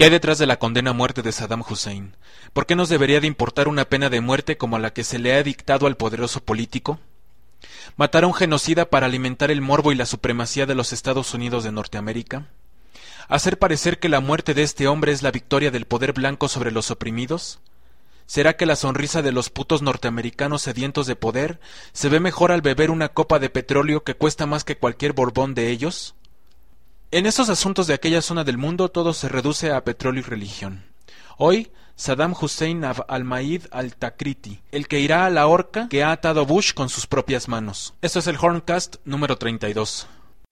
¿Qué hay detrás de la condena a muerte de Saddam Hussein? ¿Por qué nos debería de importar una pena de muerte como la que se le ha dictado al poderoso político? ¿Matar a un genocida para alimentar el morbo y la supremacía de los Estados Unidos de Norteamérica? ¿Hacer parecer que la muerte de este hombre es la victoria del poder blanco sobre los oprimidos? ¿Será que la sonrisa de los putos norteamericanos sedientos de poder se ve mejor al beber una copa de petróleo que cuesta más que cualquier Borbón de ellos? En esos asuntos de aquella zona del mundo todo se reduce a petróleo y religión. Hoy, Saddam Hussein al-Maid al-Takriti, el que irá a la horca que ha atado Bush con sus propias manos. Esto es el Horncast número 32.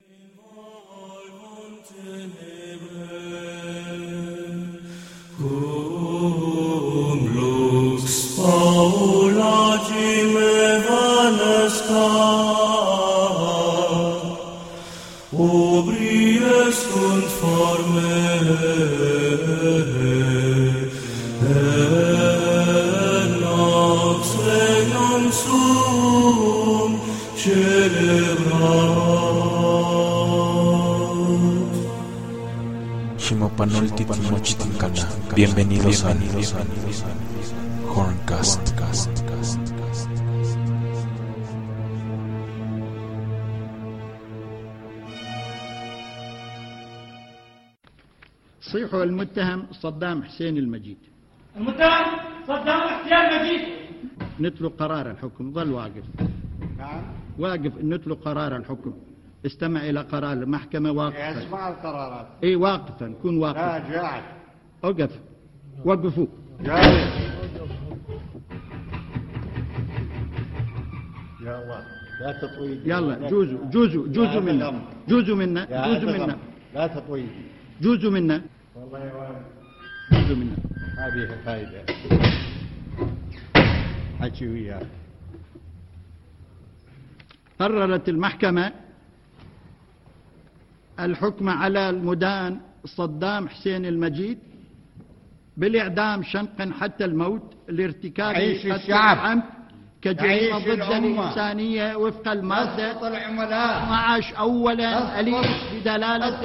Bienvenidos a Horncast. صيح المتهم صدام حسين المجيد. المتهم صدام حسين المجيد. نتلو قرار الحكم. ظل واقف. نعم. واقف نتلو قرار الحكم. استمع إلى قرار المحكمة واقفا. اسمع القرارات. اي واقفا كن واقفا. لا جالس. اوقف. وقفوا. جالس. يا الله لا تطويل. يلا جوزوا منا. جوزوا منا. لا تطويل. جوزوا منا. والله يا ولد. جوزوا منا. هذه فايدة. حكي وياه. قررت المحكمة الحكم على المدان صدام حسين المجيد بالإعدام شنقا حتى الموت لارتكاب قتل عمد كجريمة ضد الإنسانية وفق المادة 12 أولا أليف بدلالة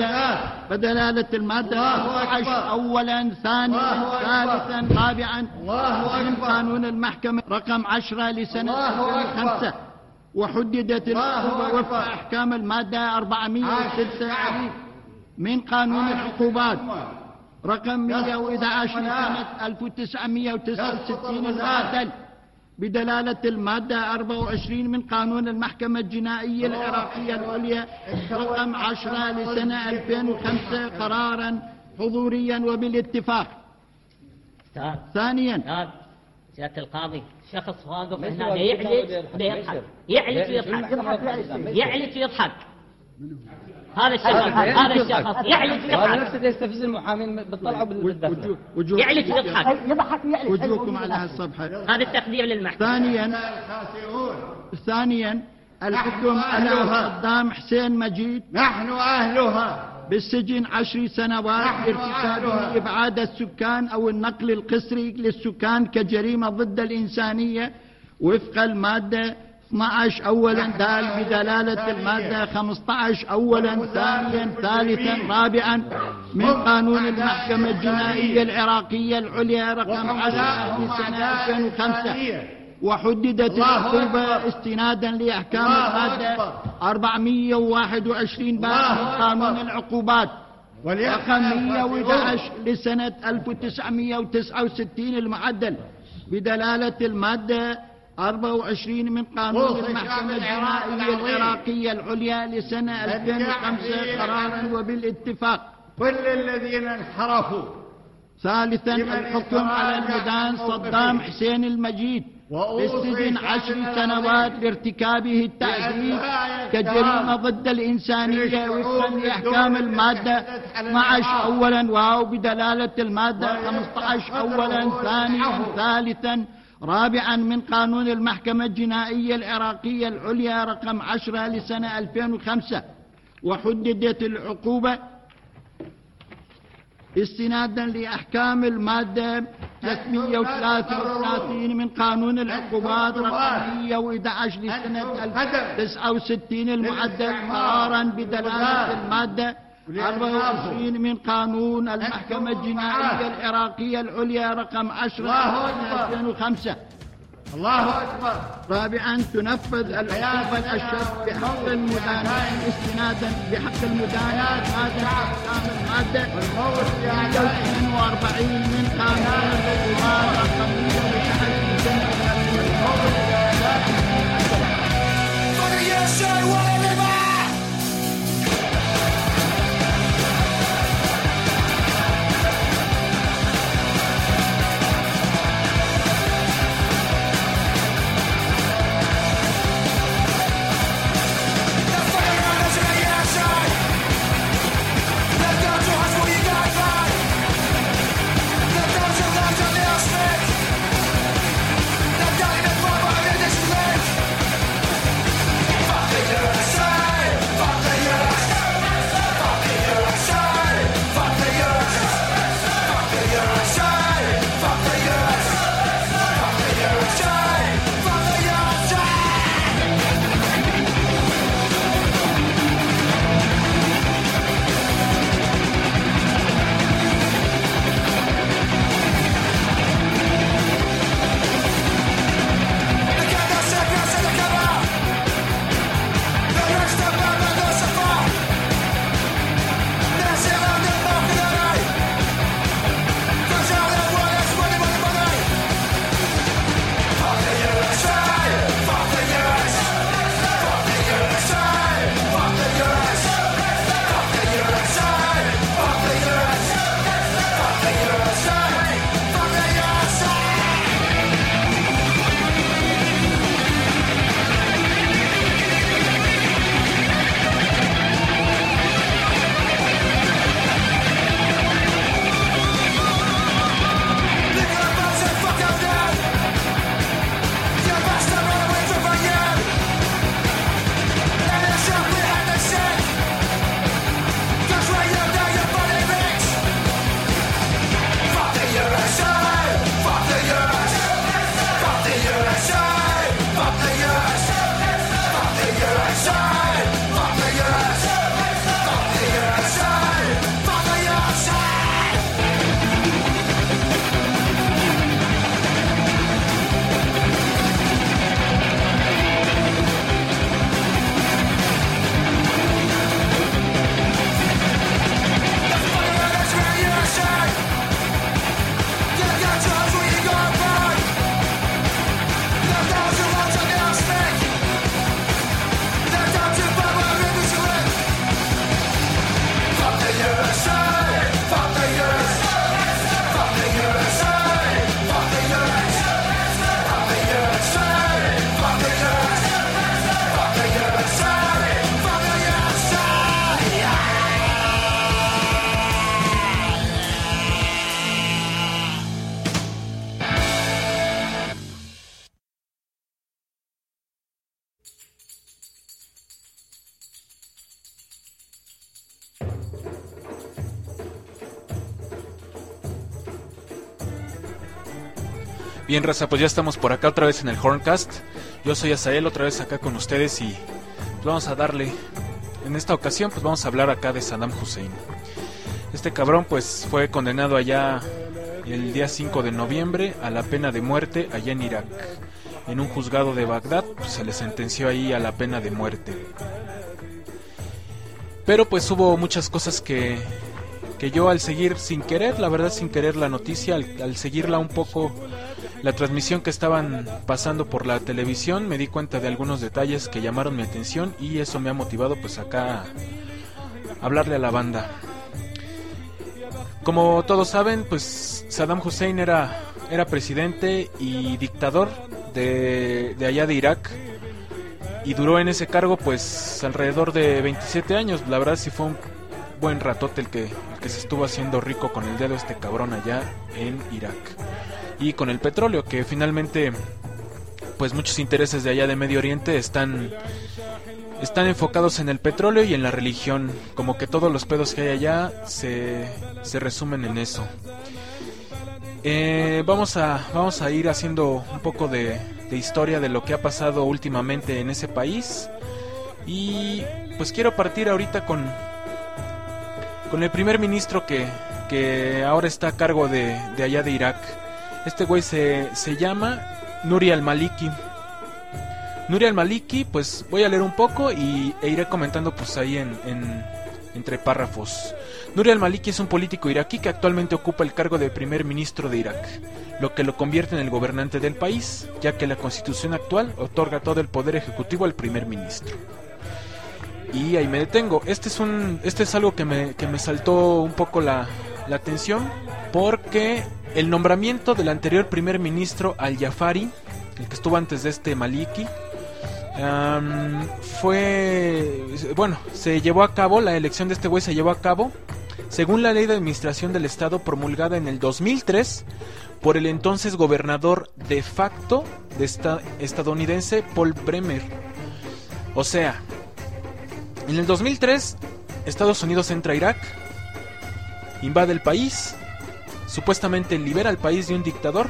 المادة 12 أولا ثانيا ثالثا رابعا من قانون المحكمة رقم 10 لسنة 2005 وحددت العقوبة وفق أحكام المادة 406 من قانون العقوبات رقم 111 لسنة 1969 المعدل بدلالة المادة 24 من قانون المحكمة الجنائية العراقية العليا رقم 10 لسنة 2005 قرارا حضوريا وبالاتفاق. ثانيا سيادة القاضي شخص واقف هنا يعلج ويضحك هذا الشخص يعلج ويضحك نفسه يستفز المحامين بتطلعوا بالدفتر يعلج ويضحك وجوهكم على هالصفحة. هذا التقدير للمحكمة. ثانيا الحكم على صدام حسين مجيد نحن أهلها بالسجن 10 سنوات لارتكاب إبعاد السكان أو النقل القسري للسكان كجريمة ضد الإنسانية وفق المادة 12 أولا دال بدلالة المادة 15 أولا ثانيا ثالثا رابعا من قانون المحكمة الجنائية العراقية العليا رقم 10 لسنة 2005 وحددت العقوبة استنادا لأحكام المادة 421 من قانون العقوبات رقم 111 لسنة 1969 المعدل بدلالة المادة 24 من قانون المحكمة الجنائية العراقية العليا لسنة 2005 قرارا وبالاتفاق. كل الذين انحرفوا. ثالثا الحكم على المدان صدام حسين المجيد بالسجن 10 سنوات لارتكابه التعذيب كجريمة ضد الإنسانية وفقا لأحكام المادة 12 أولا واو بدلالة المادة 15 أولا ثانيا ثالثا رابعا من قانون المحكمة الجنائية العراقية العليا رقم 10 لسنة 2005 وحددت العقوبة استنادا لأحكام المادة 333 من قانون العقوبات رقم 111 لسنة 1969 المعدل قرارا بدلالة المادة 24 من قانون المحكمة الجنائية العراقية العليا رقم 10/2005. الله أكبر. رابعا تنفذ العقوبة الأشد بحق المدان استنادا بحق المدان المادة 42 من قانون العقوبات رقم 100. Bien, raza, pues ya estamos por acá otra vez en el Horncast. Yo soy Azael, otra vez acá con ustedes y pues vamos a darle. En esta ocasión pues vamos a hablar acá de Saddam Hussein. Este cabrón pues fue condenado allá el día 5 de noviembre a la pena de muerte allá en Irak. En un juzgado de Bagdad pues, se le sentenció ahí a la pena de muerte. Pero pues hubo muchas cosas que yo al seguir sin querer, la verdad sin querer la noticia, al seguirla un poco, la transmisión que estaban pasando por la televisión, me di cuenta de algunos detalles que llamaron mi atención y eso me ha motivado pues acá a hablarle a la banda. Como todos saben, pues Saddam Hussein era presidente y dictador de allá de Irak y duró en ese cargo pues alrededor de 27 años. La verdad sí fue un buen ratote el que se estuvo haciendo rico con el dedo este cabrón allá en Irak. Y con el petróleo, que finalmente pues muchos intereses de allá de Medio Oriente están enfocados en el petróleo y en la religión, como que todos los pedos que hay allá se resumen en eso. Vamos a ir haciendo un poco de historia de lo que ha pasado últimamente en ese país y pues quiero partir ahorita con con el primer ministro que ahora está a cargo de allá de Irak. Este güey se llama Nuri al-Maliki. Nuri al-Maliki, pues voy a leer un poco e iré comentando pues ahí entre párrafos. Nuri al-Maliki es un político iraquí que actualmente ocupa el cargo de primer ministro de Irak, lo que lo convierte en el gobernante del país, ya que la constitución actual otorga todo el poder ejecutivo al primer ministro. Y ahí me detengo. Este es algo que me saltó un poco la atención, porque el nombramiento del anterior primer ministro al-Jafari, el que estuvo antes de este Maliki, se llevó a cabo, la elección de este güey se llevó a cabo según la ley de administración del Estado promulgada en el 2003 por el entonces gobernador de facto estadounidense Paul Bremer. O sea, en el 2003 Estados Unidos entra a Irak, invade el país, supuestamente libera al país de un dictador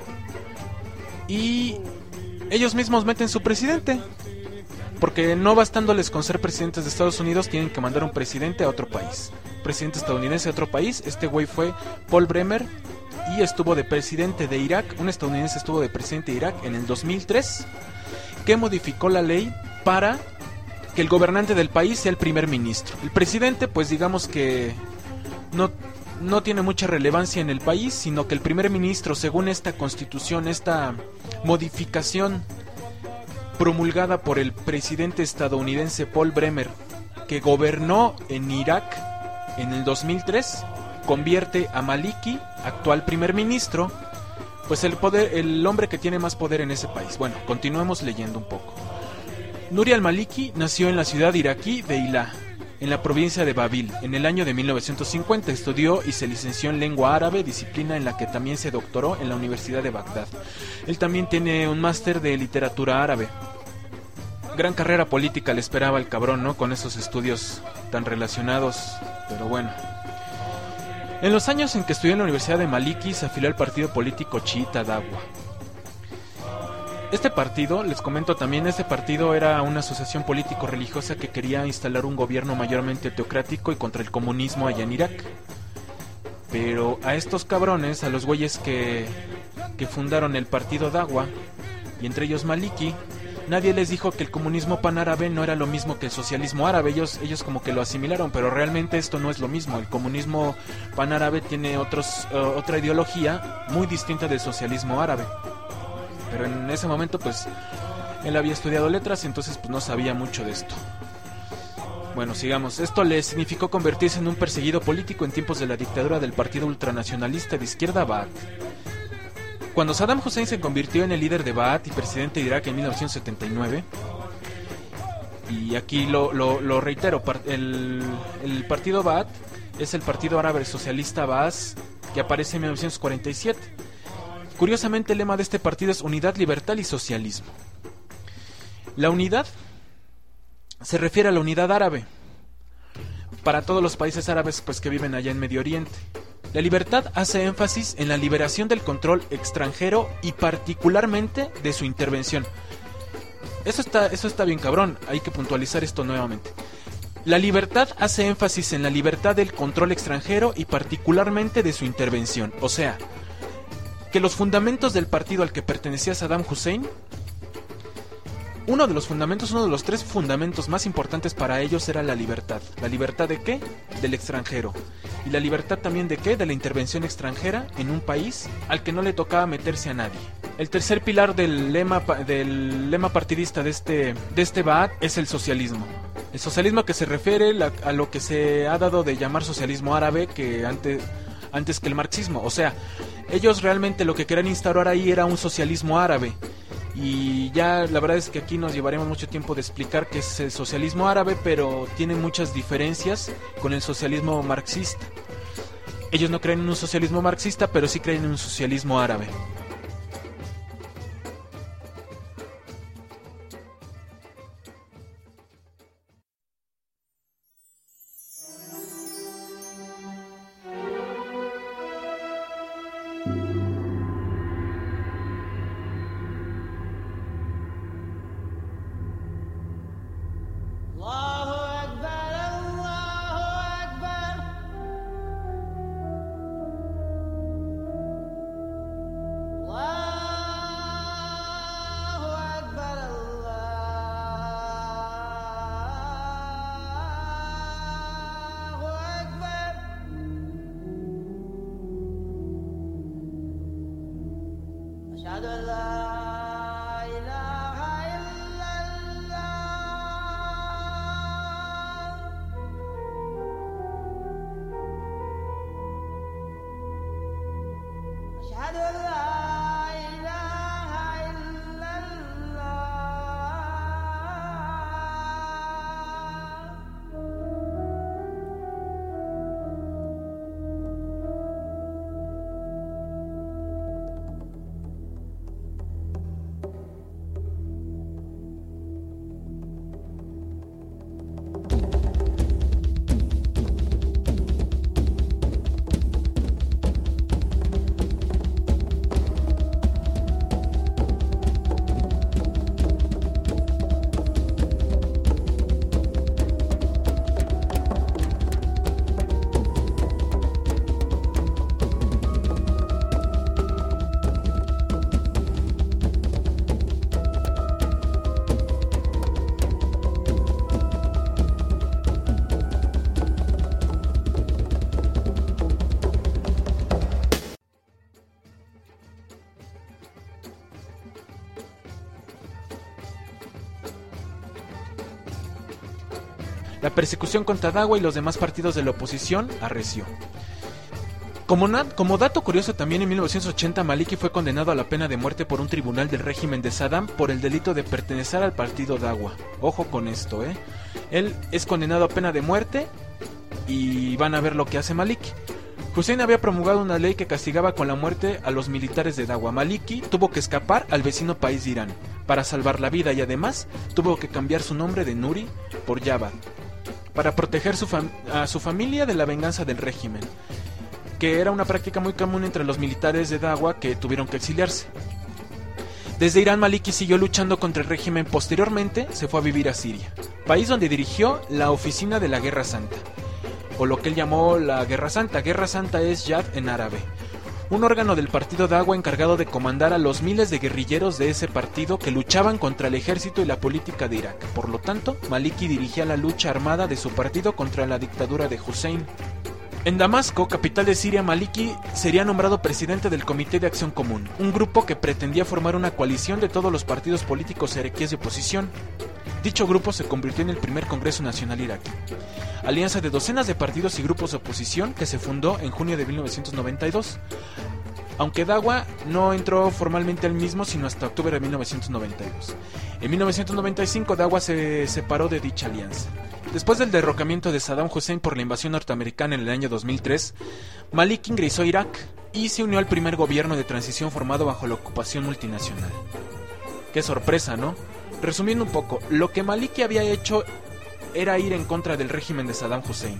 y ellos mismos meten su presidente, porque no bastándoles con ser presidentes de Estados Unidos, tienen que mandar un presidente a otro país, presidente estadounidense a otro país. Este güey fue Paul Bremer y estuvo de presidente de Irak, un estadounidense estuvo de presidente de Irak en el 2003, que modificó la ley para que el gobernante del país sea el primer ministro. El presidente, pues digamos que no tiene mucha relevancia en el país, sino que el primer ministro, según esta constitución, esta modificación promulgada por el presidente estadounidense Paul Bremer, que gobernó en Irak en el 2003, convierte a Maliki, actual primer ministro, pues el hombre que tiene más poder en ese país. Bueno, continuemos leyendo un poco. Nuri al-Maliki nació en la ciudad iraquí de Ilá, en la provincia de Babil, en el año de 1950. Estudió y se licenció en lengua árabe, disciplina en la que también se doctoró en la Universidad de Bagdad. Él también tiene un máster de literatura árabe. Gran carrera política le esperaba al cabrón, ¿no? Con esos estudios tan relacionados, pero bueno. En los años en que estudió en la Universidad de Maliki, se afilió al partido político chiita Dawa. Este partido, les comento también, este partido era una asociación político-religiosa que quería instalar un gobierno mayormente teocrático y contra el comunismo allá en Irak. Pero a estos cabrones, a los güeyes que fundaron el partido Dawa, y entre ellos Maliki, nadie les dijo que el comunismo panárabe no era lo mismo que el socialismo árabe. Ellos como que lo asimilaron, pero realmente esto no es lo mismo. El comunismo panárabe tiene otra ideología muy distinta del socialismo árabe. Pero en ese momento pues él había estudiado letras y entonces pues no sabía mucho de esto. Bueno, sigamos. Esto le significó convertirse en un perseguido político en tiempos de la dictadura del partido ultranacionalista de izquierda Baath. Cuando Saddam Hussein se convirtió en el líder de Baath y presidente de Irak en 1979, y aquí lo reitero, el partido Baath es el partido árabe socialista Baath, que aparece en 1947. Curiosamente, el lema de este partido es unidad, libertad y socialismo. La unidad se refiere a la unidad árabe para todos los países árabes pues que viven allá en Medio Oriente. La libertad hace énfasis en la liberación del control extranjero y particularmente de su intervención. Eso está bien cabrón, hay que puntualizar esto nuevamente. La libertad hace énfasis en la libertad del control extranjero y particularmente de su intervención. O sea, que los fundamentos del partido al que pertenecía Saddam Hussein, uno de los 3 fundamentos más importantes para ellos era la libertad. ¿La libertad de qué? Del extranjero. ¿Y la libertad también de qué? De la intervención extranjera en un país al que no le tocaba meterse a nadie. El tercer pilar del lema partidista de este Baath es el socialismo. El socialismo que se refiere a lo que se ha dado de llamar socialismo árabe que antes que el marxismo. O sea, ellos realmente lo que querían instaurar ahí era un socialismo árabe. Y ya la verdad es que aquí nos llevaremos mucho tiempo de explicar qué es el socialismo árabe, pero tiene muchas diferencias con el socialismo marxista. Ellos no creen en un socialismo marxista, pero sí creen en un socialismo árabe. La persecución contra Dawa y los demás partidos de la oposición arreció. Como dato curioso, también en 1980 Maliki fue condenado a la pena de muerte por un tribunal del régimen de Saddam por el delito de pertenecer al partido Dawa. Ojo con esto, Él es condenado a pena de muerte y van a ver lo que hace Maliki. Hussein había promulgado una ley que castigaba con la muerte a los militares de Dawa. Maliki tuvo que escapar al vecino país de Irán para salvar la vida y además tuvo que cambiar su nombre de Nuri por Javad para proteger a su familia de la venganza del régimen, que era una práctica muy común entre los militares de Dawa que tuvieron que exiliarse. Desde Irán, Maliki siguió luchando contra el régimen. Posteriormente se fue a vivir a Siria, país donde dirigió la oficina de la Guerra Santa, o lo que él llamó la Guerra Santa. Guerra Santa es Jad en árabe, un órgano del partido Dawa encargado de comandar a los miles de guerrilleros de ese partido que luchaban contra el ejército y la política de Irak. Por lo tanto, Maliki dirigía la lucha armada de su partido contra la dictadura de Hussein. En Damasco, capital de Siria, Maliki sería nombrado presidente del Comité de Acción Común, un grupo que pretendía formar una coalición de todos los partidos políticos iraquíes de oposición. Dicho grupo se convirtió en el primer Congreso Nacional Iraquí, alianza de docenas de partidos y grupos de oposición que se fundó en junio de 1992, aunque Dawa no entró formalmente al mismo sino hasta octubre de 1992. En 1995 Dawa se separó de dicha alianza. Después del derrocamiento de Saddam Hussein por la invasión norteamericana en el año 2003, Maliki ingresó a Irak y se unió al primer gobierno de transición formado bajo la ocupación multinacional. Qué sorpresa, ¿no? Resumiendo un poco, lo que Maliki había hecho era ir en contra del régimen de Saddam Hussein.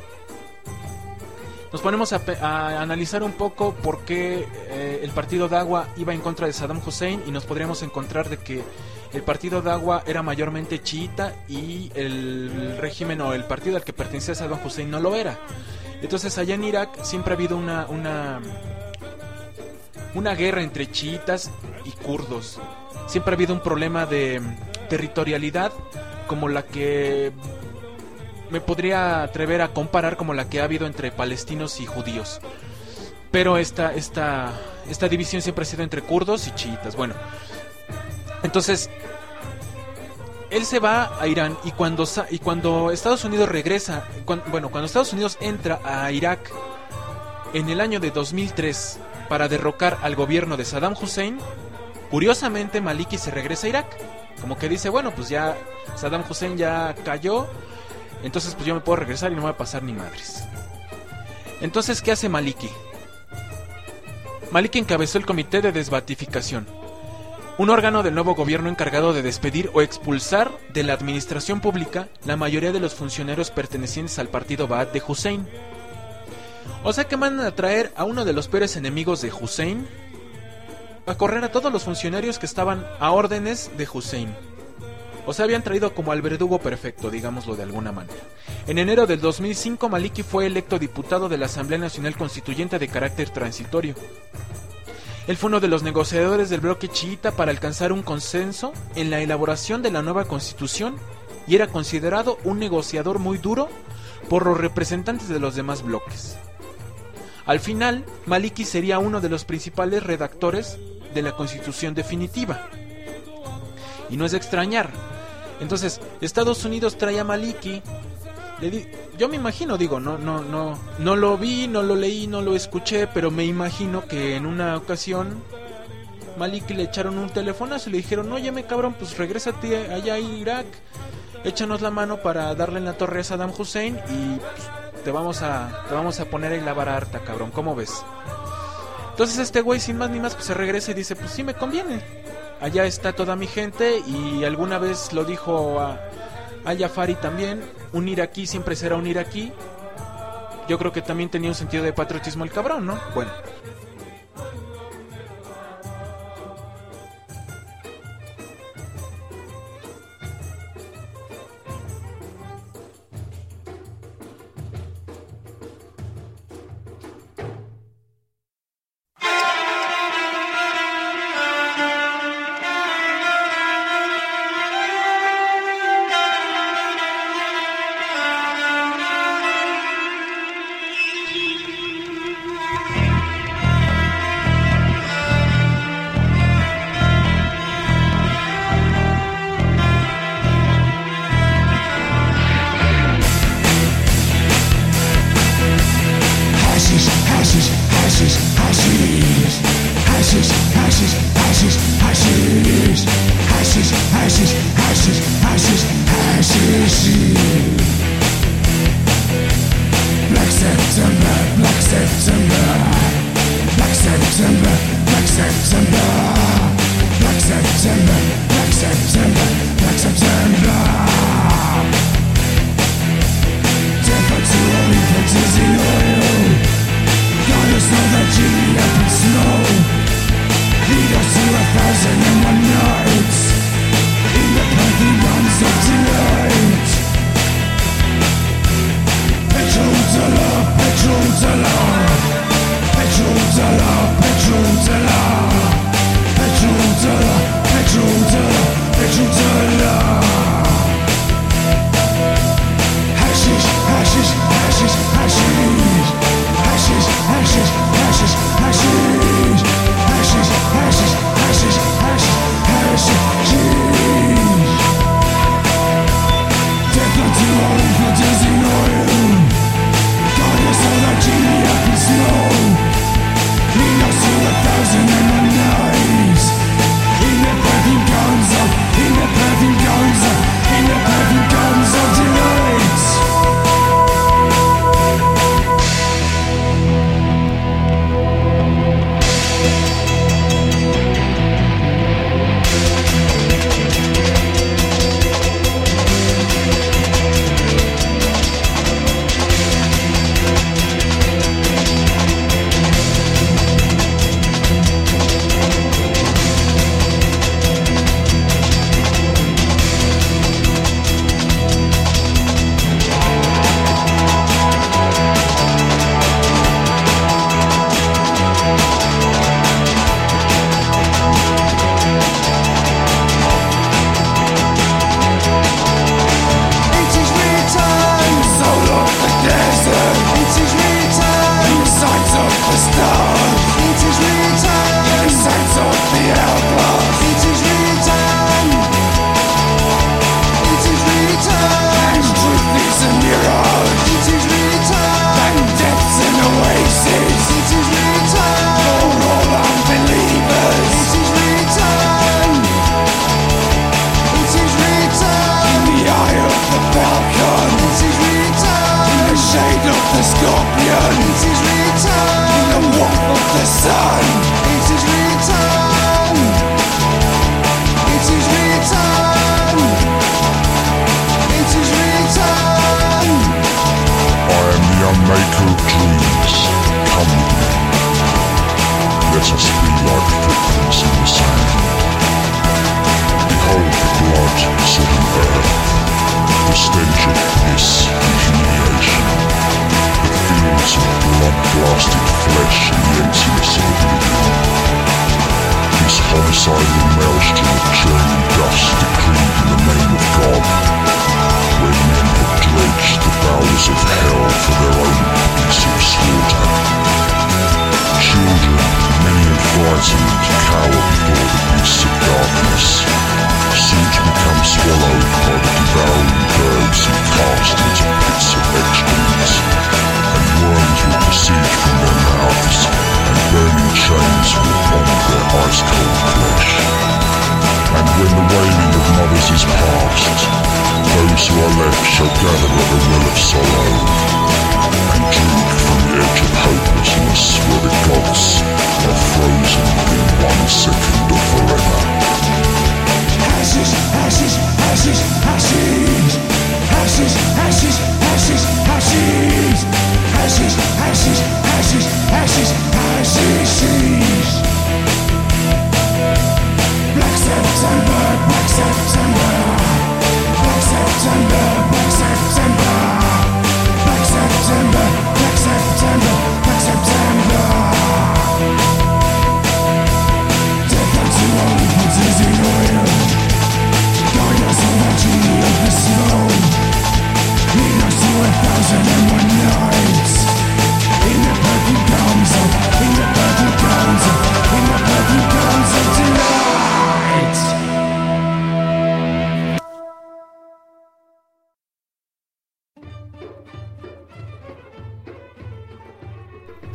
Nos ponemos a analizar un poco por qué el partido Dawa iba en contra de Saddam Hussein y nos podríamos encontrar de que el partido Dawa era mayormente chiita y el régimen o el partido al que pertenecía Saddam Hussein no lo era. Entonces allá en Irak siempre ha habido una guerra entre chiitas y kurdos. Siempre ha habido un problema de territorialidad como la que me podría atrever a comparar como la que ha habido entre palestinos y judíos. Pero esta división siempre ha sido entre kurdos y chiitas. Bueno, entonces él se va a Irán y cuando Estados Unidos regresa, cuando Estados Unidos entra a Irak en el año de 2003 para derrocar al gobierno de Saddam Hussein, curiosamente Maliki se regresa a Irak. Como que dice, bueno, pues ya Saddam Hussein ya cayó, entonces pues yo me puedo regresar y no me va a pasar ni madres. Entonces, ¿qué hace Maliki? Maliki encabezó el Comité de Desbatificación, un órgano del nuevo gobierno encargado de despedir o expulsar de la administración pública la mayoría de los funcionarios pertenecientes al partido Ba'ath de Hussein. O sea que mandan a traer a uno de los peores enemigos de Hussein a correr a todos los funcionarios que estaban a órdenes de Hussein. O sea, habían traído como al verdugo perfecto, digámoslo de alguna manera. En enero del 2005, Maliki fue electo diputado de la Asamblea Nacional Constituyente de carácter transitorio. Él fue uno de los negociadores del bloque chiita para alcanzar un consenso en la elaboración de la nueva constitución y era considerado un negociador muy duro por los representantes de los demás bloques. Al final, Maliki sería uno de los principales redactores de la constitución definitiva. Y no es de extrañar. Entonces, Estados Unidos trae a Maliki. Yo me imagino, no lo vi, no lo leí, no lo escuché, pero me imagino que en una ocasión Maliki le echaron un teléfono y le dijeron, óyeme cabrón, pues regrésate allá a Irak, échanos la mano para darle en la torre a Saddam Hussein y pues, te vamos a poner ahí la vara harta, cabrón, ¿cómo ves? Entonces este güey sin más ni más pues se regresa y dice, pues sí me conviene, allá está toda mi gente y alguna vez lo dijo a Jafari también, un iraquí siempre será un iraquí. Yo creo que también tenía un sentido de patriotismo el cabrón, ¿no? Bueno. In the purple gums of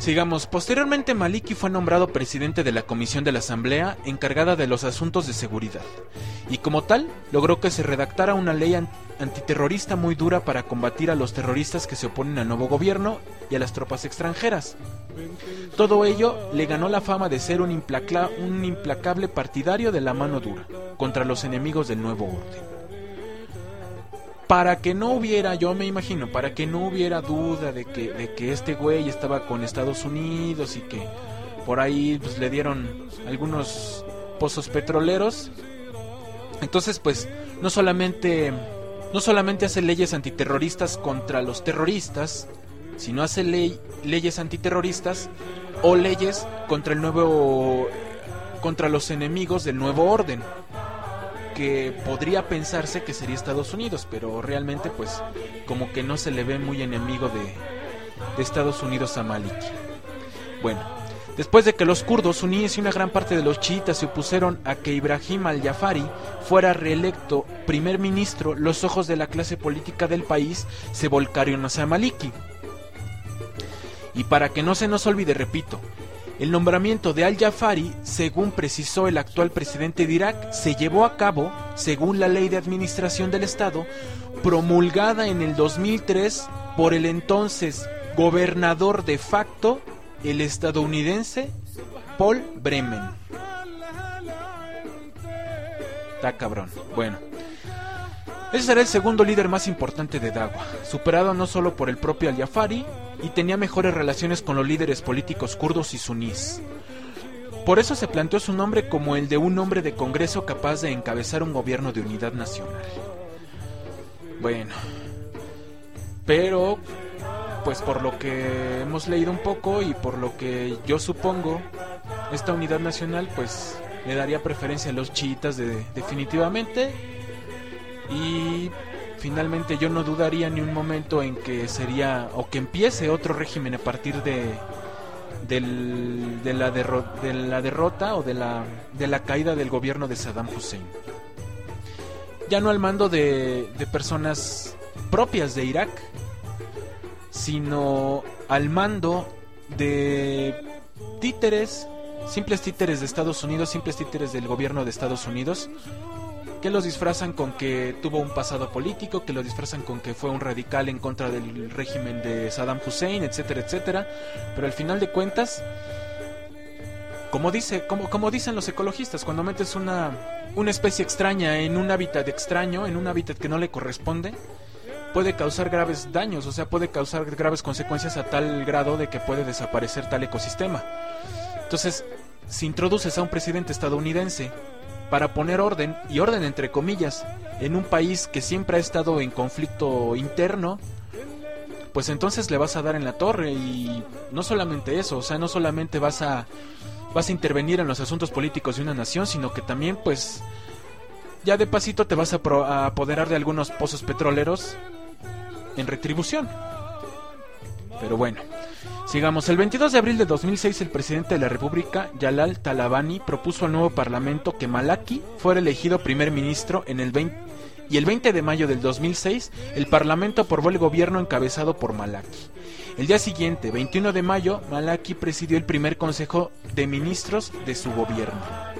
Sigamos. Posteriormente Maliki fue nombrado presidente de la Comisión de la Asamblea encargada de los asuntos de seguridad, y como tal logró que se redactara una ley antiterrorista muy dura para combatir a los terroristas que se oponen al nuevo gobierno y a las tropas extranjeras. Todo ello le ganó la fama de ser un implacable partidario de la mano dura contra los enemigos del nuevo orden. Para que no hubiera, yo me imagino, para que no hubiera duda de que este güey estaba con Estados Unidos y que por ahí pues, le dieron algunos pozos petroleros, entonces pues no solamente hace leyes antiterroristas contra los terroristas, sino hace leyes antiterroristas o leyes contra los enemigos del nuevo orden, que podría pensarse que sería Estados Unidos, pero realmente pues como que no se le ve muy enemigo de Estados Unidos a Maliki. Bueno, después de que los kurdos suníes y una gran parte de los chiitas se opusieron a que Ibrahim al-Jafari fuera reelecto primer ministro, los ojos de la clase política del país se volcaron hacia Maliki. Y para que no se nos olvide, repito, el nombramiento de al-Jafari, según precisó el actual presidente de Irak, se llevó a cabo según la Ley de Administración del Estado, promulgada en el 2003 por el entonces gobernador de facto, el estadounidense Paul Bremen. Está cabrón. Bueno, ese será el segundo líder más importante de Dawa, superado no solo por el propio al-Jafari, y tenía mejores relaciones con los líderes políticos kurdos y sunís. Por eso se planteó su nombre como el de un hombre de Congreso capaz de encabezar un gobierno de unidad nacional. Bueno, pero pues por lo que hemos leído un poco y por lo que yo supongo, esta unidad nacional pues le daría preferencia a los chiitas definitivamente. Y finalmente yo no dudaría ni un momento en que sería o que empiece otro régimen a partir de la derrota o de la caída del gobierno de Saddam Hussein. Ya no al mando de personas propias de Irak, sino al mando de títeres, simples títeres de Estados Unidos, simples títeres del gobierno de Estados Unidos, que los disfrazan con que tuvo un pasado político, que los disfrazan con que fue un radical en contra del régimen de Saddam Hussein, etcétera, etcétera. Pero al final de cuentas, como dicen los ecologistas, cuando metes una especie extraña en un hábitat extraño, en un hábitat que no le corresponde, puede causar graves daños, o sea, puede causar graves consecuencias a tal grado de que puede desaparecer tal ecosistema. Entonces, si introduces a un presidente estadounidense para poner orden, y orden entre comillas, en un país que siempre ha estado en conflicto interno, pues entonces le vas a dar en la torre. Y no solamente eso, o sea, no solamente vas a intervenir en los asuntos políticos de una nación, sino que también pues ya de pasito te vas a apoderar de algunos pozos petroleros en retribución. Pero bueno, sigamos. El 22 de abril de 2006, el presidente de la República, Jalal Talabani, propuso al nuevo parlamento que Malaki fuera elegido primer ministro y el 20 de mayo del 2006, el parlamento aprobó el gobierno encabezado por Malaki. El día siguiente, 21 de mayo, Malaki presidió el primer consejo de ministros de su gobierno.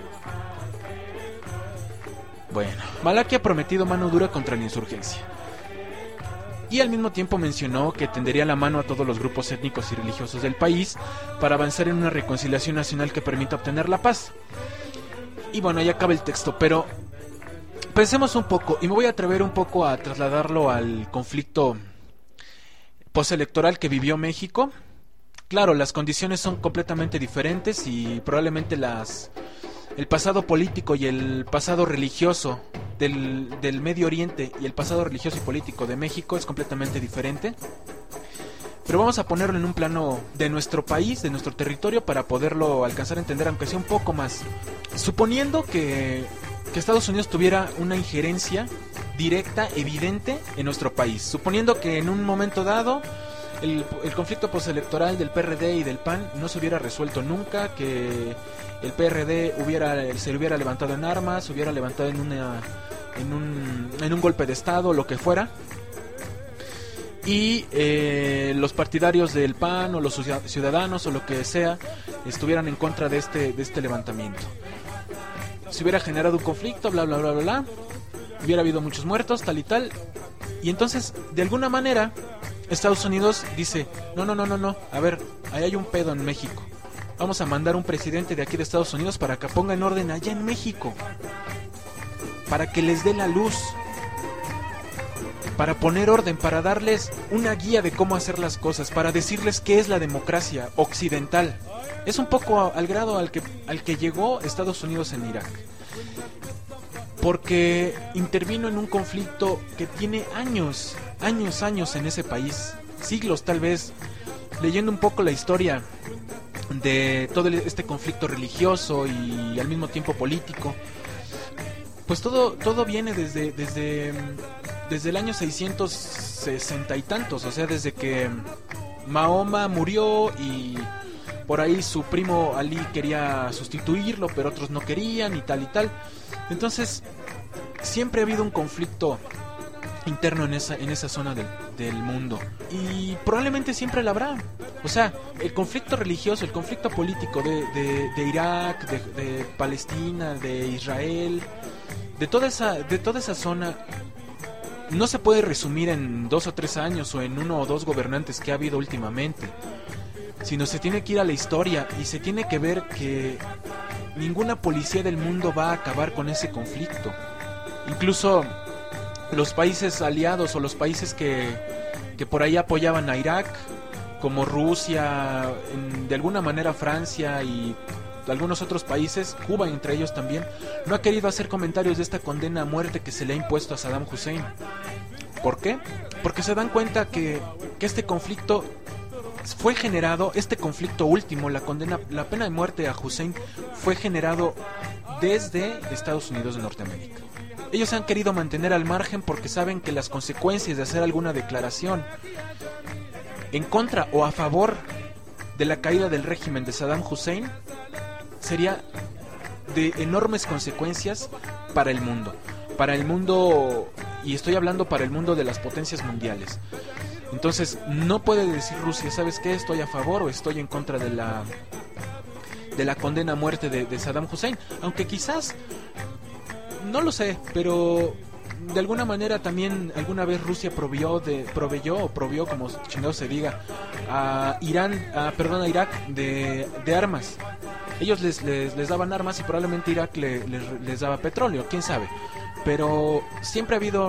Bueno, Malaki ha prometido mano dura contra la insurgencia, y al mismo tiempo mencionó que tendería la mano a todos los grupos étnicos y religiosos del país para avanzar en una reconciliación nacional que permita obtener la paz. Y bueno, ahí acaba el texto, pero pensemos un poco, y me voy a atrever un poco a trasladarlo al conflicto postelectoral que vivió México. Claro, las condiciones son completamente diferentes y probablemente el pasado político y el pasado religioso del Medio Oriente y el pasado religioso y político de México es completamente diferente. Pero vamos a ponerlo en un plano de nuestro país, de nuestro territorio, para poderlo alcanzar a entender, aunque sea un poco más. Suponiendo que Estados Unidos tuviera una injerencia directa, evidente en nuestro país. Suponiendo que en un momento dado el conflicto postelectoral del PRD y del PAN no se hubiera resuelto nunca, que el PRD se hubiera levantado en armas, se hubiera levantado en un golpe de estado, lo que fuera. y los partidarios del PAN o los ciudadanos o lo que sea estuvieran en contra de este levantamiento. Se hubiera generado un conflicto, bla bla bla bla bla, hubiera habido muchos muertos, tal y tal, y entonces de alguna manera Estados Unidos dice, no, a ver, ahí hay un pedo en México, vamos a mandar un presidente de aquí de Estados Unidos para que ponga en orden allá en México, para que les dé la luz, para poner orden, para darles una guía de cómo hacer las cosas, para decirles qué es la democracia occidental. Es un poco al grado al que llegó Estados Unidos en Irak, porque intervino en un conflicto que tiene años en ese país, siglos tal vez. Leyendo un poco la historia de todo este conflicto religioso y al mismo tiempo político, pues todo viene desde el año 660 y tantos, o sea, desde que Mahoma murió y por ahí su primo Ali quería sustituirlo, pero otros no querían y tal. Entonces, siempre ha habido un conflicto interno en esa zona del mundo, y probablemente siempre la habrá. O sea, el conflicto religioso, el conflicto político de Irak, de Palestina, de Israel, de toda esa zona, no se puede resumir en 2 o 3 años o en 1 o 2 gobernantes que ha habido últimamente, sino se tiene que ir a la historia y se tiene que ver que ninguna policía del mundo va a acabar con ese conflicto. Incluso los países aliados o los países que por ahí apoyaban a Irak, como Rusia, de alguna manera Francia y algunos otros países, Cuba entre ellos también, no ha querido hacer comentarios de esta condena a muerte que se le ha impuesto a Saddam Hussein. ¿Por qué? Porque se dan cuenta que este conflicto fue generado, este conflicto último, la pena de muerte a Hussein, fue generado desde Estados Unidos de Norteamérica. Ellos se han querido mantener al margen porque saben que las consecuencias de hacer alguna declaración en contra o a favor de la caída del régimen de Saddam Hussein sería de enormes consecuencias para el mundo, y estoy hablando para el mundo de las potencias mundiales. Entonces no puede decir Rusia, ¿sabes qué? Estoy a favor o estoy en contra de la condena a muerte de Saddam Hussein, aunque quizás, no lo sé, pero de alguna manera también alguna vez Rusia proveyó, como chingado se diga, a Irak de armas. Ellos les daban armas y probablemente Irak les daba petróleo, quién sabe. Pero siempre ha habido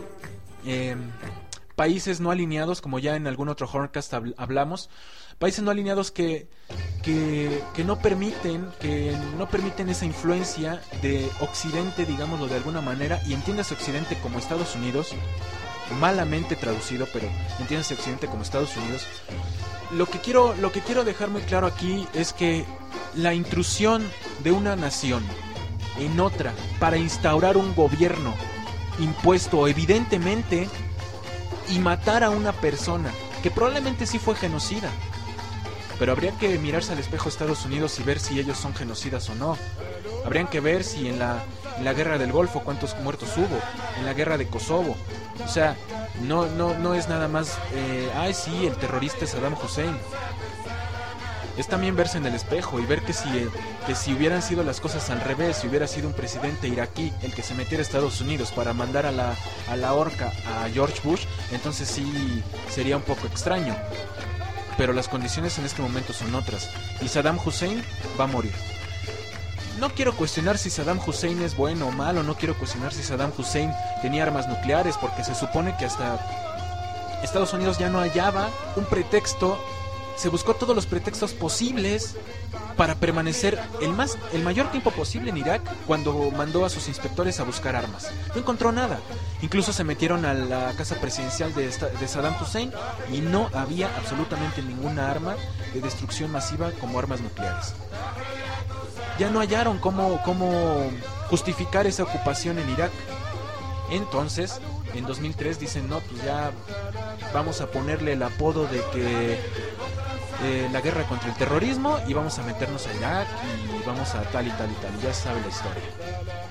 países no alineados, como ya en algún otro Horncast hablamos, países no alineados que no permiten esa influencia de Occidente, digámoslo de alguna manera, y entiéndase Occidente como Estados Unidos, malamente traducido, pero entiéndase Occidente como Estados Unidos. Lo que quiero dejar muy claro aquí es que la intrusión de una nación en otra para instaurar un gobierno impuesto evidentemente y matar a una persona que probablemente sí fue genocida, pero habría que mirarse al espejo de Estados Unidos y ver si ellos son genocidas o no. Habrían que ver si en la guerra del Golfo cuántos muertos hubo, en la guerra de Kosovo. O sea, no es nada más sí, el terrorista es Saddam Hussein. Es también verse en el espejo y ver que si hubieran sido las cosas al revés, si hubiera sido un presidente iraquí el que se metiera a Estados Unidos para mandar a la horca a George Bush, entonces sí sería un poco extraño. Pero las condiciones en este momento son otras, y Saddam Hussein va a morir. No quiero cuestionar si Saddam Hussein es bueno o malo, no quiero cuestionar si Saddam Hussein tenía armas nucleares, porque se supone que hasta Estados Unidos ya no hallaba un pretexto. Se buscó todos los pretextos posibles para permanecer el mayor tiempo posible en Irak cuando mandó a sus inspectores a buscar armas. No encontró nada. Incluso se metieron a la casa presidencial de Saddam Hussein y no había absolutamente ninguna arma de destrucción masiva como armas nucleares. Ya no hallaron cómo justificar esa ocupación en Irak. Entonces, en 2003 dicen, no, pues ya vamos a ponerle el apodo de que la guerra contra el terrorismo y vamos a meternos a Irak y vamos a tal y tal y tal, y ya se sabe la historia.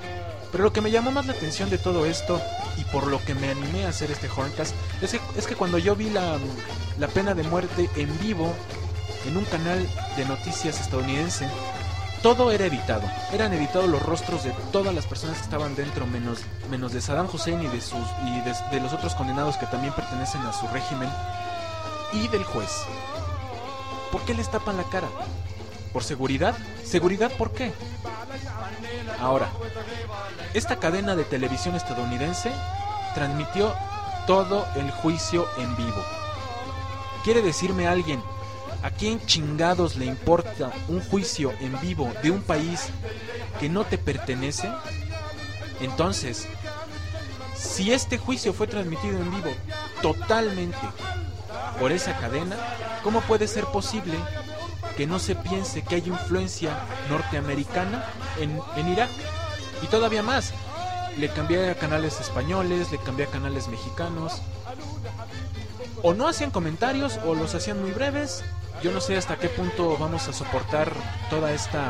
Pero lo que me llamó más la atención de todo esto, y por lo que me animé a hacer este Horncast, es que cuando yo vi la pena de muerte en vivo en un canal de noticias estadounidense, todo era editado. Eran editados los rostros de todas las personas que estaban dentro, menos de Saddam Hussein y de los otros condenados que también pertenecen a su régimen, y del juez. ¿Por qué les tapan la cara? ¿Por seguridad? ¿Seguridad por qué? Ahora, esta cadena de televisión estadounidense transmitió todo el juicio en vivo. ¿Quiere decirme alguien a quién chingados le importa un juicio en vivo de un país que no te pertenece? Entonces, si este juicio fue transmitido en vivo totalmente por esa cadena, ¿cómo puede ser posible que no se piense que hay influencia norteamericana en Irak? Y todavía más, le cambié a canales españoles, le cambié a canales mexicanos. O no hacían comentarios o los hacían muy breves. Yo no sé hasta qué punto vamos a soportar toda esta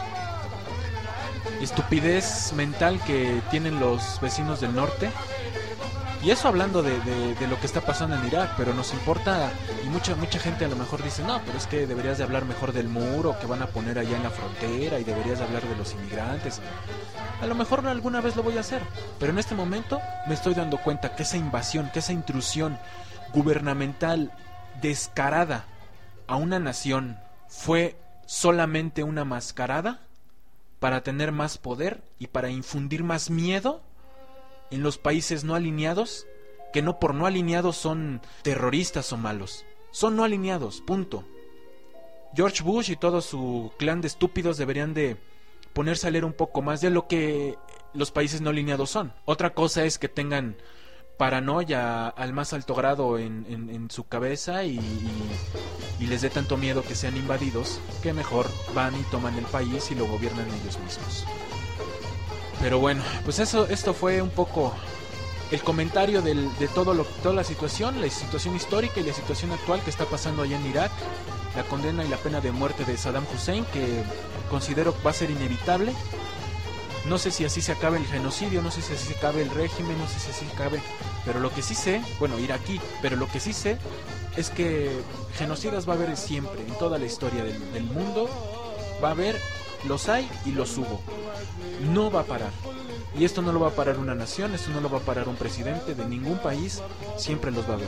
estupidez mental que tienen los vecinos del norte. Y eso hablando de lo que está pasando en Irak, pero nos importa, y mucha gente a lo mejor dice, no, pero es que deberías de hablar mejor del muro que van a poner allá en la frontera, y deberías de hablar de los inmigrantes. A lo mejor alguna vez lo voy a hacer, pero en este momento me estoy dando cuenta que esa invasión, que esa intrusión gubernamental descarada a una nación fue solamente una mascarada para tener más poder y para infundir más miedo en los países no alineados, que no por no alineados son terroristas o malos, son no alineados, punto. George Bush y todo su clan de estúpidos deberían de ponerse a leer un poco más de lo que los países no alineados son. Otra cosa es que tengan paranoia al más alto grado en su cabeza y les dé tanto miedo que sean invadidos, que mejor van y toman el país y lo gobiernan ellos mismos. Pero bueno, pues esto fue un poco el comentario de toda la situación histórica y la situación actual que está pasando allá en Irak, la condena y la pena de muerte de Saddam Hussein, que considero va a ser inevitable. No sé si así se acabe el genocidio, no sé si así se acabe el régimen, no sé si así se acabe, pero lo que sí sé, bueno, iraquí, pero lo que sí sé es que genocidas va a haber siempre, en toda la historia del mundo, va a haber, los hay y los hubo. No va a parar. Y esto no lo va a parar una nación, esto no lo va a parar un presidente de ningún país, siempre los va a haber.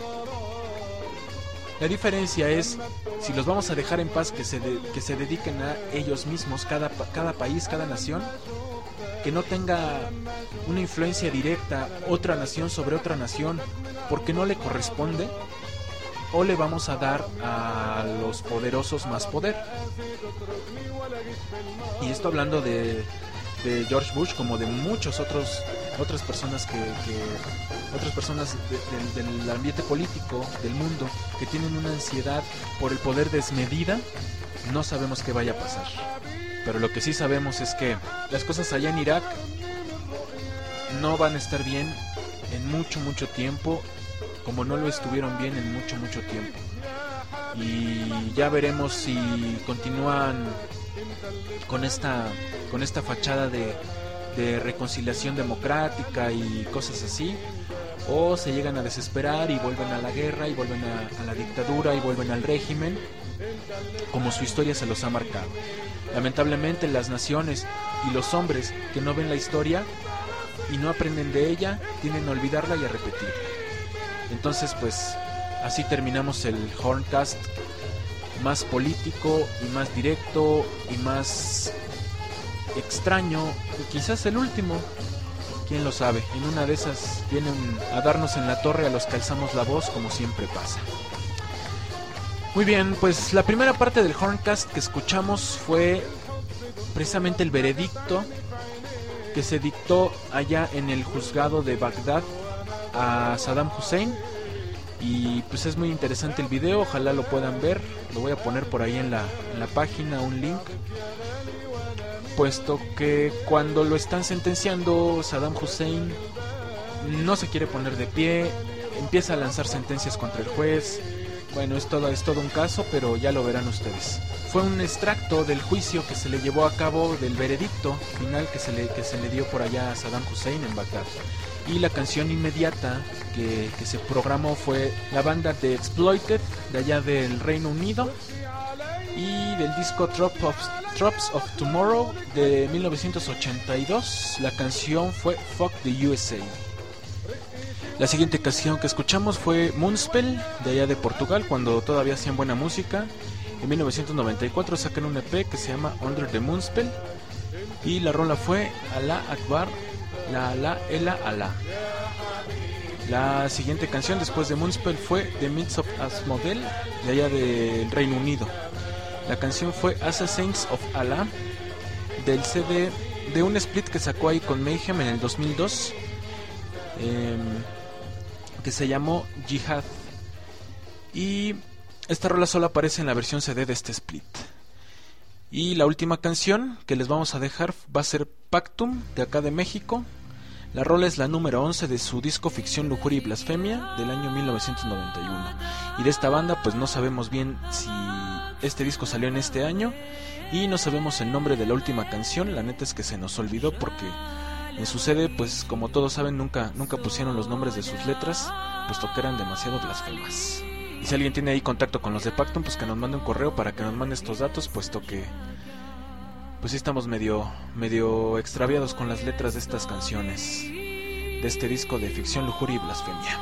La diferencia es si los vamos a dejar en paz, que se dediquen a ellos mismos, cada país, cada nación, que no tenga una influencia directa otra nación sobre otra nación porque no le corresponde, o le vamos a dar a los poderosos más poder. Y esto hablando de George Bush, como de otras personas otras personas del ambiente político del mundo, que tienen una ansiedad por el poder desmedida. No sabemos qué vaya a pasar, pero lo que sí sabemos es que las cosas allá en Irak no van a estar bien en mucho tiempo, como no lo estuvieron bien en mucho tiempo. Y ya veremos si continúan con esta fachada de reconciliación democrática y cosas así, o se llegan a desesperar y vuelven a la guerra y vuelven a la dictadura y vuelven al régimen, como su historia se los ha marcado. Lamentablemente las naciones y los hombres que no ven la historia y no aprenden de ella tienden a olvidarla y a repetirla. Entonces pues así terminamos el Horncast más político y más directo y más extraño, y quizás el último, quién lo sabe. En una de esas vienen a darnos en la torre a los que alzamos la voz, como siempre pasa. Muy bien, pues la primera parte del Horncast que escuchamos fue precisamente el veredicto que se dictó allá en el juzgado de Bagdad a Saddam Hussein. Y pues es muy interesante el video, ojalá lo puedan ver. Lo voy a poner por ahí en la página, un link, puesto que cuando lo están sentenciando, Saddam Hussein no se quiere poner de pie, empieza a lanzar sentencias contra el juez. Bueno, es todo un caso, pero ya lo verán ustedes. fue un extracto del juicio que se le llevó a cabo, del veredicto final que se le dio por allá a Saddam Hussein en Bagdad. Y la canción inmediata que se programó fue la banda The Exploited, de allá del Reino Unido, y del disco Tropes of Tomorrow de 1982. La canción fue Fuck the USA. La siguiente canción que escuchamos fue Moonspell, de allá de Portugal, cuando todavía hacían buena música. En 1994 sacan un EP que se llama Under the Moonspell, y la rola fue Allah Akbar, la Allah, Ela Allah. La siguiente canción después de Moonspell fue The Myths of Asmodel, de allá del Reino Unido. La canción fue Assassins of Allah, del CD de un split que sacó ahí con Mayhem en el 2002, que se llamó Jihad. Y esta rola solo aparece en la versión CD de este split. Y la última canción que les vamos a dejar va a ser Pactum, de acá de México. La rola es la número 11 de su disco Ficción, Lujuria y Blasfemia del año 1991. Y de esta banda pues no sabemos bien si este disco salió en este año, y no sabemos el nombre de la última canción. La neta es que se nos olvidó porque en su CD, pues como todos saben, nunca pusieron los nombres de sus letras, puesto que eran demasiado blasfemas. Y si alguien tiene ahí contacto con los de Pactum, pues que nos mande un correo para que nos mande estos datos, puesto que pues sí estamos medio extraviados con las letras de estas canciones, de este disco de Ficción, Lujuria y Blasfemia.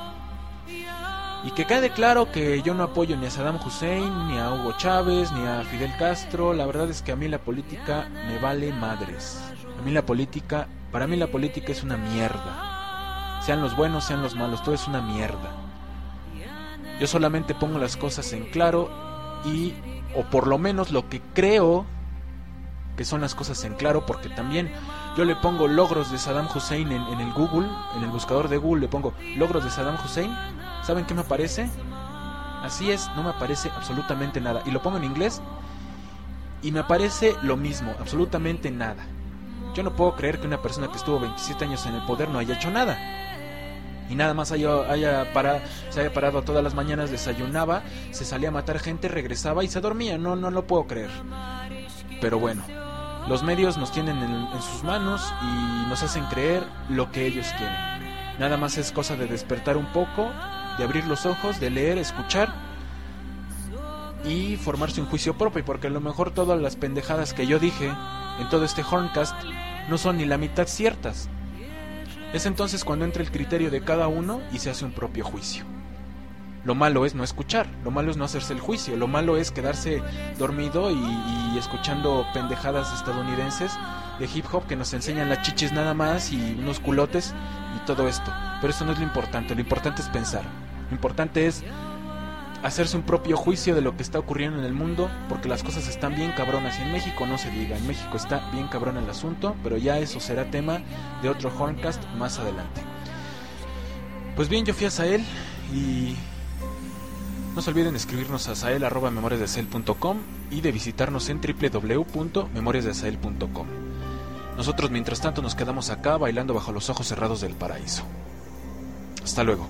Y que quede claro que yo no apoyo ni a Saddam Hussein, ni a Hugo Chávez, ni a Fidel Castro. La verdad es que a mí la política me vale madres. Para mí la política es una mierda. Sean los buenos, sean los malos, todo es una mierda. Yo solamente pongo las cosas en claro, o por lo menos lo que creo que son las cosas en claro, porque también yo le pongo logros de Saddam Hussein en el Google, en el buscador de Google le pongo logros de Saddam Hussein. ¿Saben qué me aparece? Así es, no me aparece absolutamente nada. Y lo pongo en inglés y me aparece lo mismo, absolutamente nada. Yo no puedo creer que una persona que estuvo 27 años en el poder no haya hecho nada. Y nada más se haya parado todas las mañanas, desayunaba, se salía a matar gente, regresaba y se dormía. No lo puedo creer. Pero bueno, los medios nos tienen en sus manos y nos hacen creer lo que ellos quieren. Nada más es cosa de despertar un poco, de abrir los ojos, de leer, escuchar y formarse un juicio propio, porque a lo mejor todas las pendejadas que yo dije en todo este Horncast no son ni la mitad ciertas. Es entonces cuando entra el criterio de cada uno y se hace un propio juicio. Lo malo es no escuchar, lo malo es no hacerse el juicio, lo malo es quedarse dormido y escuchando pendejadas estadounidenses de hip hop que nos enseñan las chichis nada más y unos culotes y todo esto. Pero eso no es lo importante es pensar. Lo importante es hacerse un propio juicio de lo que está ocurriendo en el mundo, porque las cosas están bien cabronas, y en México no se diga, en México está bien cabrón el asunto, pero ya eso será tema de otro Horncast más adelante. Pues bien, yo fui a Sael y no se olviden escribirnos a sael@memoriasdesael.com y de visitarnos en www.memoriasdesael.com. Nosotros mientras tanto nos quedamos acá bailando bajo los ojos cerrados del paraíso. Hasta luego.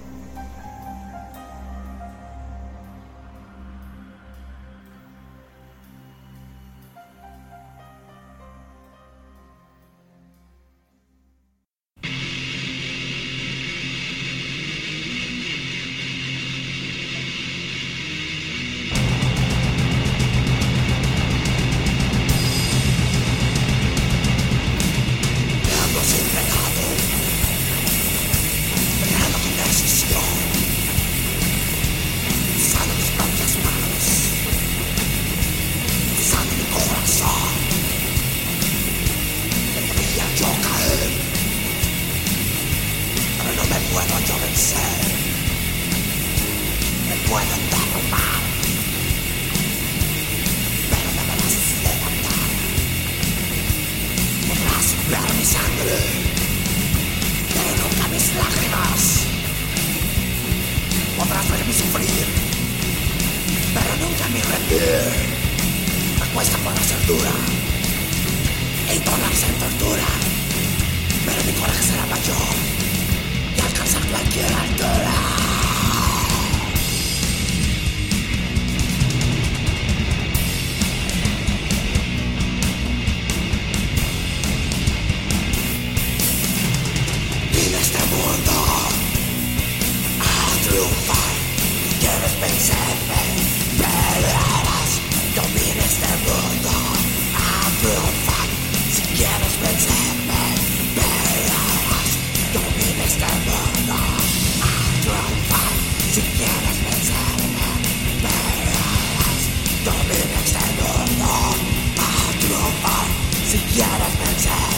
سيارة فتاة